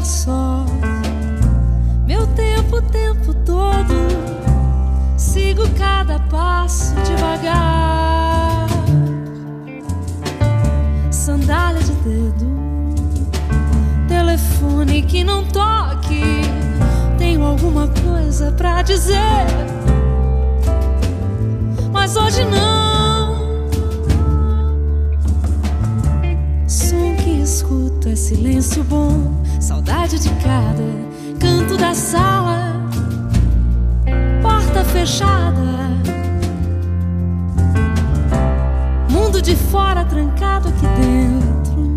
ficar só. Meu tempo, o tempo todo, sigo cada passo devagar. Sandália de dedo, telefone que não toque. Tenho alguma coisa pra dizer, mas hoje não. Som que escuto é silêncio bom, saudade de cada canto da sala, porta fechada, mundo de fora trancado aqui dentro.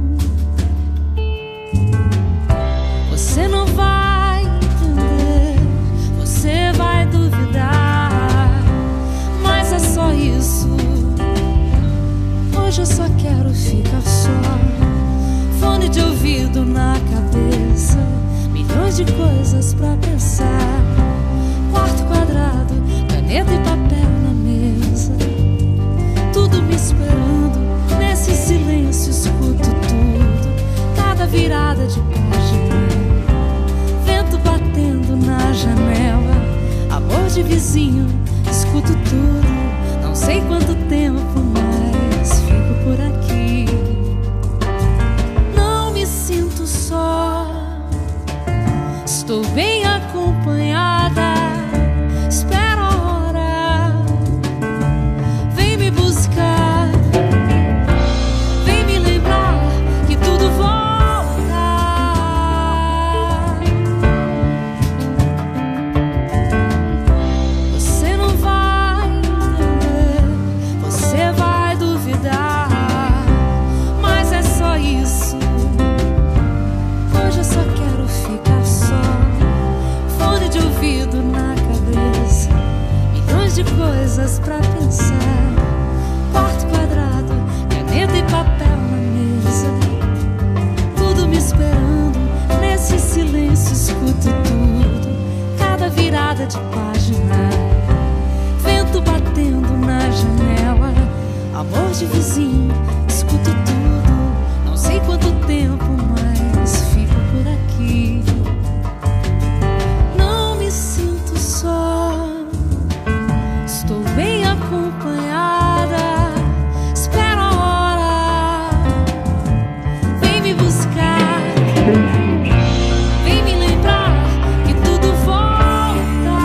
Você não vai entender, você vai duvidar, mas é só isso. Hoje eu só quero ficar só. Fone de ouvido na cabeça, milhões de coisas pra pensar. Quarto quadrado, caneta e papel na mesa, tudo me esperando. Nesse silêncio escuto tudo, cada virada de página, vento batendo na janela, amor de vizinho, escuto tudo. Não sei quanto tempo mais fico por aqui. Não me sinto só, estou bem acompanhada. Espero a hora, vem me buscar, vem me lembrar que tudo volta. Você não vai entender, você vai duvidar, mas é só isso. Hoje eu só quero ficar só. Fone de ouvido na cabeça, milhões de coisas pra pensar. Quarto quadrado, caneta e papel na mesa, tudo me esperando. Nesse silêncio escuto tudo, cada virada de página, vento batendo na janela, amor de vizinho, escuto tudo. Não sei quanto tempo mais fico por aqui. Não me sinto só, estou bem acompanhada. Espero a hora, vem me buscar, vem me lembrar que tudo volta.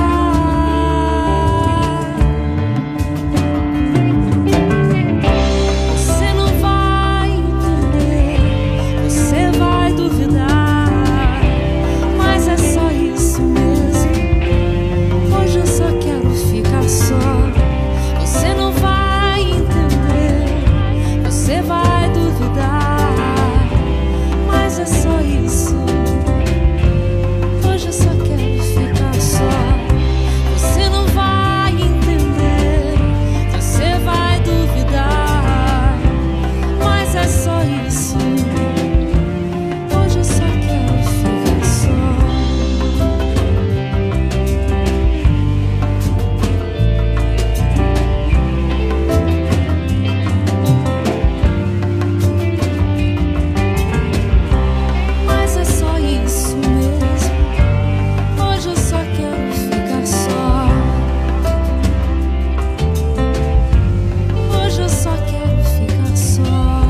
Você não vai entender, você vai duvidar, mas é só isso mesmo. Hoje eu só quero ficar só. Você não vai entender, você vai duvidar, mas é só isso. Hoje eu só quero ficar só. Você não vai entender, você vai duvidar, mas é só isso. Hoje eu só quero ficar só. Mas é só isso mesmo. Hoje eu só quero ficar só. Hoje eu só quero ficar só.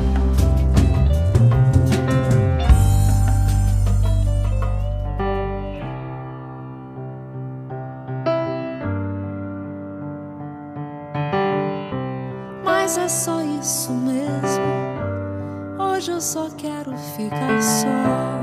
Mas é só isso mesmo. Hoje eu só quero ficar só.